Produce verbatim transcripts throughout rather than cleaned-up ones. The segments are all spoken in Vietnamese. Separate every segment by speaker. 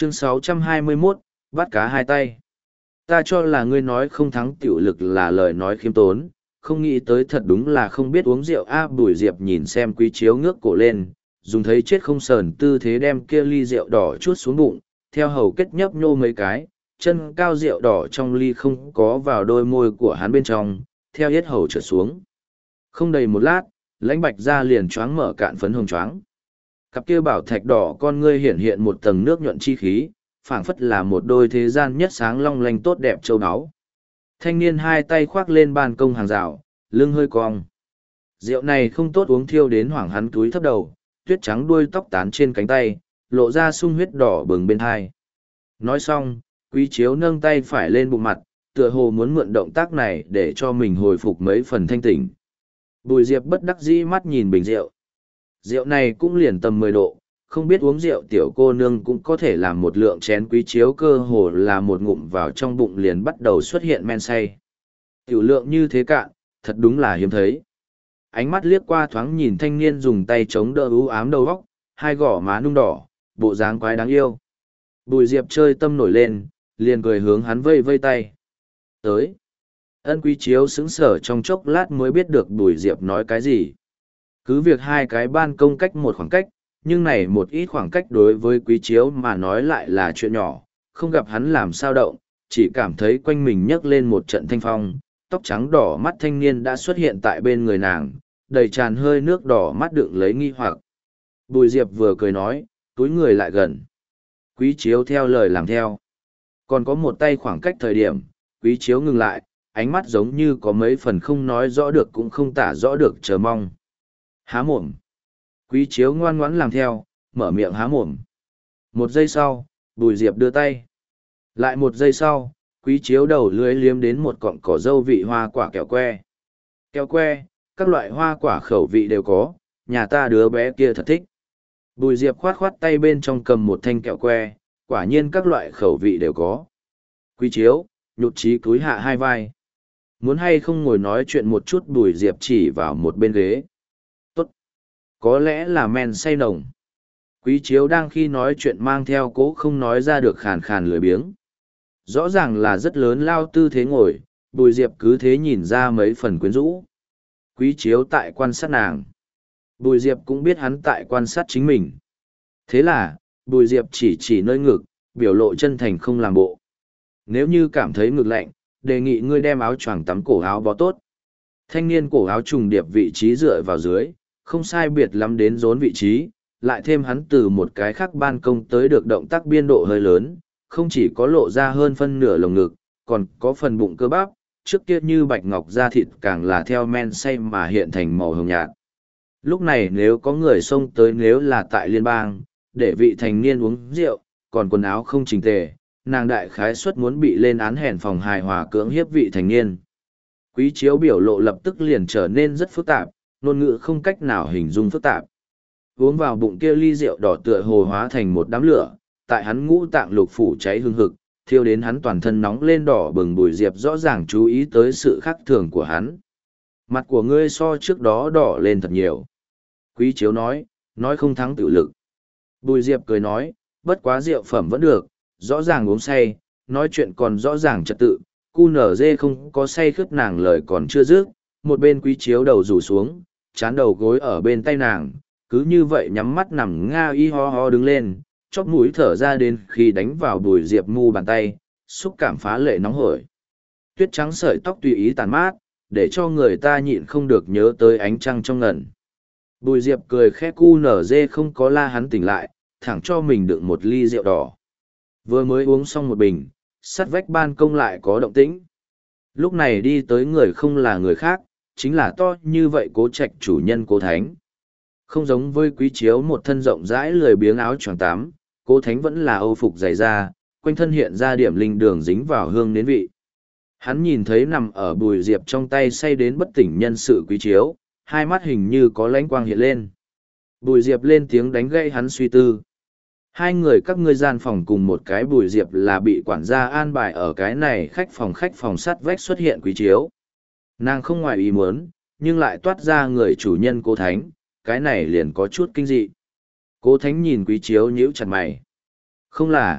Speaker 1: Chương sáu trăm hai mươi mốt, bắt cá hai tay. Ta cho là ngươi nói không thắng tiểu lực là lời nói khiêm tốn, không nghĩ tới thật đúng là không biết uống rượu. A Bùi Diệp nhìn xem Quý Chiếu ngước cổ lên, dùng thấy chết không sờn tư thế đem kia ly rượu đỏ chuốt xuống bụng, theo hầu kết nhấp nhô mấy cái, chân cao rượu đỏ trong ly không có vào đôi môi của hắn bên trong, theo yết hầu trượt xuống. Không đầy một lát, Lãnh Bạch ra liền choáng mở cạn phấn hồng choáng. Cặp kia bảo thạch đỏ con ngươi hiện hiện một tầng nước nhuận chi khí, phảng phất là một đôi thế gian nhất sáng long lanh tốt đẹp châu áo. Thanh niên hai tay khoác lên ban công hàng rào, lưng hơi cong. Rượu này không tốt uống, thiêu đến hoảng hắn túi thấp đầu, tuyết trắng đuôi tóc tán trên cánh tay, lộ ra sung huyết đỏ bừng bên hai. Nói xong, Quý Chiếu nâng tay phải lên bụng mặt, tựa hồ muốn mượn động tác này để cho mình hồi phục mấy phần thanh tỉnh. Bùi Diệp bất đắc dĩ mắt nhìn bình rượu. Rượu này cũng liền tầm mười độ, không biết uống rượu tiểu cô nương cũng có thể làm một lượng chén. Quý Chiếu cơ hồ là một ngụm vào trong bụng liền bắt đầu xuất hiện men say. Tiểu lượng như thế cạn, thật đúng là hiếm thấy. Ánh mắt liếc qua thoáng nhìn thanh niên dùng tay chống đỡ u ám đầu góc, hai gò má nung đỏ, bộ dáng quái đáng yêu. Bùi Diệp chơi tâm nổi lên, liền cười hướng hắn vây vây tay. Tới. Ân Quý Chiếu sững sờ trong chốc lát mới biết được Bùi Diệp nói cái gì. Cứ việc hai cái ban công cách một khoảng cách, nhưng này một ít khoảng cách đối với Quý Chiếu mà nói lại là chuyện nhỏ, không gặp hắn làm sao động, chỉ cảm thấy quanh mình nhấc lên một trận thanh phong, tóc trắng đỏ mắt thanh niên đã xuất hiện tại bên người nàng, đầy tràn hơi nước đỏ mắt đựng lấy nghi hoặc. Bùi Diệp vừa cười nói, túi người lại gần. Quý Chiếu theo lời làm theo. Còn có một tay khoảng cách thời điểm, Quý Chiếu ngừng lại, ánh mắt giống như có mấy phần không nói rõ được cũng không tả rõ được chờ mong. Há mồm. Quý Chiếu ngoan ngoãn làm theo, mở miệng há mồm. Một giây sau, Bùi Diệp đưa tay. Lại một giây sau, Quý Chiếu đầu lưỡi liếm đến một cọng cỏ dâu vị hoa quả kẹo que. Kẹo que, các loại hoa quả khẩu vị đều có, nhà ta đứa bé kia thật thích. Bùi Diệp khoát khoát tay bên trong cầm một thanh kẹo que, quả nhiên các loại khẩu vị đều có. Quý Chiếu, nhụt chí cúi hạ hai vai. Muốn hay không ngồi nói chuyện một chút? Bùi Diệp chỉ vào một bên ghế. Tốt. Có lẽ là men say nồng. Quý Chiếu đang khi nói chuyện mang theo cố không nói ra được khàn khàn lười biếng. Rõ ràng là rất lớn lao tư thế ngồi, Bùi Diệp cứ thế nhìn ra mấy phần quyến rũ. Quý Chiếu tại quan sát nàng. Bùi Diệp cũng biết hắn tại quan sát chính mình. Thế là, Bùi Diệp chỉ chỉ nơi ngực, biểu lộ chân thành không làm bộ. Nếu như cảm thấy ngực lạnh, đề nghị ngươi đem áo choàng tắm cổ áo bó tốt. Thanh niên cổ áo trùng điệp vị trí dựa vào dưới, không sai biệt lắm đến rốn vị trí, lại thêm hắn từ một cái khác ban công tới được động tác biên độ hơi lớn, không chỉ có lộ ra hơn phân nửa lồng ngực, còn có phần bụng cơ bắp, trước kia như bạch ngọc da thịt càng là theo men say mà hiện thành màu hồng nhạt. Lúc này nếu có người xông tới, nếu là tại liên bang, để vị thành niên uống rượu, còn quần áo không chỉnh tề, nàng đại khái suất muốn bị lên án hèn phòng hài hòa cưỡng hiếp vị thành niên. Quý Chiếu biểu lộ lập tức liền trở nên rất phức tạp, ngôn ngữ không cách nào hình dung phức tạp. Uống vào bụng kia ly rượu đỏ tựa hồ hóa thành một đám lửa, tại hắn ngũ tạng lục phủ cháy hương hực, thiêu đến hắn toàn thân nóng lên đỏ bừng. Bùi Diệp rõ ràng chú ý tới sự khác thường của hắn. Mặt của ngươi so trước đó đỏ lên thật nhiều. Quý Chiếu nói, nói không thắng tự lực. Bùi Diệp cười nói, bất quá rượu phẩm vẫn được, rõ ràng uống say, nói chuyện còn rõ ràng trật tự, cu nở dê không có say khướt. Nàng lời còn chưa dứt, một bên Quý Chiếu đầu rủ xuống, chán đầu gối ở bên tay nàng, cứ như vậy nhắm mắt nằm nga y ho ho đứng lên, chóp mũi thở ra đến khi đánh vào Bùi Diệp mu bàn tay, xúc cảm phá lệ nóng hổi. Tuyết trắng sợi tóc tùy ý tàn mát, để cho người ta nhịn không được nhớ tới ánh trăng trong ngần. Bùi Diệp cười khẽ, cu nở dê không có la hắn tỉnh lại, thẳng cho mình đựng một ly rượu đỏ. Vừa mới uống xong một bình, sắt vách ban công lại có động tĩnh. Lúc này đi tới người không là người khác, chính là to như vậy Cố Trạch chủ nhân Cố Thánh. Không giống với Quý Chiếu một thân rộng rãi lười biếng áo choàng tắm, Cố Thánh vẫn là âu phục dày da, quanh thân hiện ra điểm linh đường dính vào hương nến vị. Hắn nhìn thấy nằm ở Bùi Diệp trong tay say đến bất tỉnh nhân sự Quý Chiếu, hai mắt hình như có lãnh quang hiện lên. Bùi Diệp lên tiếng đánh gãy hắn suy tư. Hai người các ngươi gian phòng cùng một cái. Bùi Diệp là bị quản gia an bài ở cái này khách phòng. Khách phòng sắt vách xuất hiện Quý Chiếu. Nàng không ngoài ý muốn, nhưng lại toát ra người chủ nhân Cố Thánh, cái này liền có chút kinh dị. Cố Thánh nhìn Quý Chiếu nhíu chặt mày. Không là,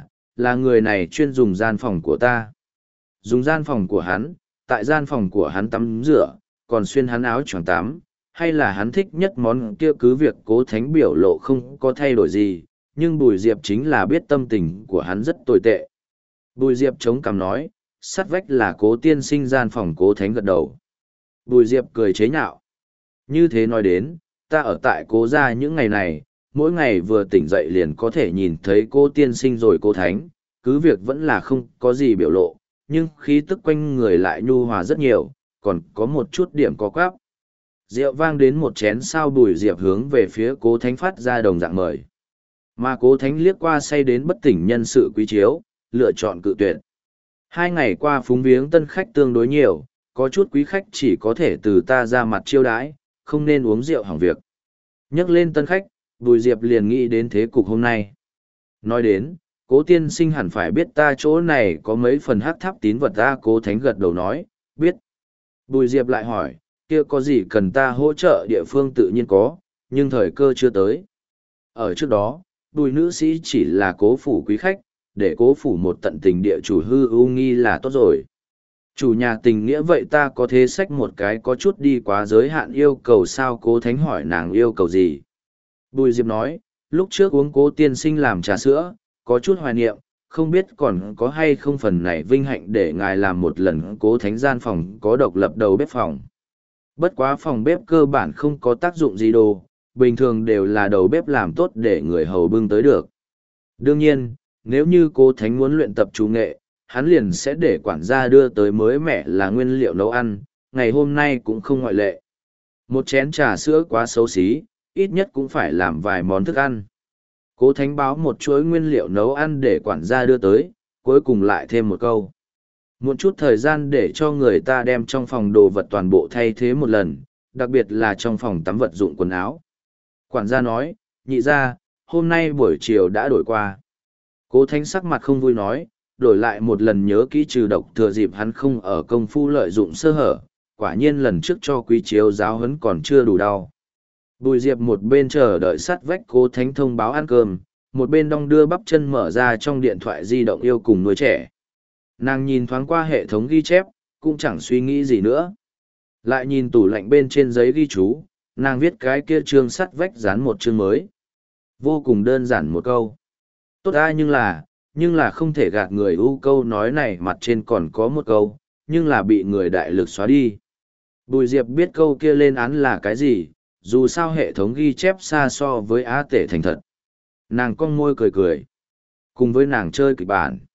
Speaker 1: là người này chuyên dùng gian phòng của ta. Dùng gian phòng của hắn, tại gian phòng của hắn tắm rửa, còn xuyên hắn áo choàng tắm, hay là hắn thích nhất món kia, cứ việc Cố Thánh biểu lộ không có thay đổi gì, nhưng Bùi Diệp chính là biết tâm tình của hắn rất tồi tệ. Bùi Diệp chống cằm nói, sát vách là Cố tiên sinh gian phòng. Cố Thánh gật đầu. Bùi Diệp cười chế nhạo. Như thế nói đến, ta ở tại Cố gia những ngày này, mỗi ngày vừa tỉnh dậy liền có thể nhìn thấy Cố tiên sinh rồi Cố Thánh, cứ việc vẫn là không có gì biểu lộ, nhưng khí tức quanh người lại nhu hòa rất nhiều, còn có một chút điểm có quáp. Rượu vang đến một chén sao. Bùi Diệp hướng về phía Cố Thánh phát ra đồng dạng mời. Mà Cố Thánh liếc qua say đến bất tỉnh nhân sự Quý Chiếu, lựa chọn cự tuyệt. Hai ngày qua phúng viếng tân khách tương đối nhiều, có chút quý khách chỉ có thể từ ta ra mặt chiêu đãi, không nên uống rượu hỏng việc. Nhắc lên tân khách, Bùi Diệp liền nghĩ đến thế cục hôm nay. Nói đến, Cố tiên sinh hẳn phải biết ta chỗ này có mấy phần hắc tháp tín vật. Ta Cố Thánh gật đầu nói, biết. Bùi Diệp lại hỏi, kia có gì cần ta hỗ trợ? Địa phương tự nhiên có, nhưng thời cơ chưa tới. Ở trước đó, Bùi nữ sĩ chỉ là Cố phủ quý khách, để Cố phủ một tận tình địa chủ hư ưu nghi là tốt rồi. Chủ nhà tình nghĩa vậy ta có thế xách một cái có chút đi quá giới hạn yêu cầu sao? Cố Thánh hỏi nàng yêu cầu gì. Bùi Diệp nói, lúc trước uống Cố tiên sinh làm trà sữa, có chút hoài niệm, không biết còn có hay không phần này vinh hạnh để ngài làm một lần. Cố Thánh gian phòng có độc lập đầu bếp phòng. Bất quá phòng bếp cơ bản không có tác dụng gì đồ, bình thường đều là đầu bếp làm tốt để người hầu bưng tới được. Đương nhiên, nếu như Cố Thánh muốn luyện tập chủ nghệ, hắn liền sẽ để quản gia đưa tới mới mẻ là nguyên liệu nấu ăn, ngày hôm nay cũng không ngoại lệ. Một chén trà sữa quá xấu xí, ít nhất cũng phải làm vài món thức ăn. Cố Thánh báo một chuỗi nguyên liệu nấu ăn để quản gia đưa tới, cuối cùng lại thêm một câu. Một chút thời gian để cho người ta đem trong phòng đồ vật toàn bộ thay thế một lần, đặc biệt là trong phòng tắm vật dụng quần áo. Quản gia nói, nhị ra, hôm nay buổi chiều đã đổi qua. Cố Thánh sắc mặt không vui nói, đổi lại một lần nhớ kỹ trừ độc thừa dịp hắn không ở công phu lợi dụng sơ hở, quả nhiên lần trước cho Quý Chiếu giáo huấn còn chưa đủ đau. Bùi Diệp một bên chờ đợi sát vách Cố Thánh thông báo ăn cơm, một bên đong đưa bắp chân mở ra trong điện thoại di động yêu cùng nuôi trẻ. Nàng nhìn thoáng qua hệ thống ghi chép, cũng chẳng suy nghĩ gì nữa. Lại nhìn tủ lạnh bên trên giấy ghi chú, nàng viết cái kia chương sắt vách dán một chương mới. Vô cùng đơn giản một câu. Tốt ai nhưng là, nhưng là không thể gạt người u câu nói này mặt trên còn có một câu, nhưng là bị người đại lực xóa đi. Bùi Diệp biết câu kia lên án là cái gì, dù sao hệ thống ghi chép xa so với á tể thành thật. Nàng cong môi cười cười. Cùng với nàng chơi kịch bản.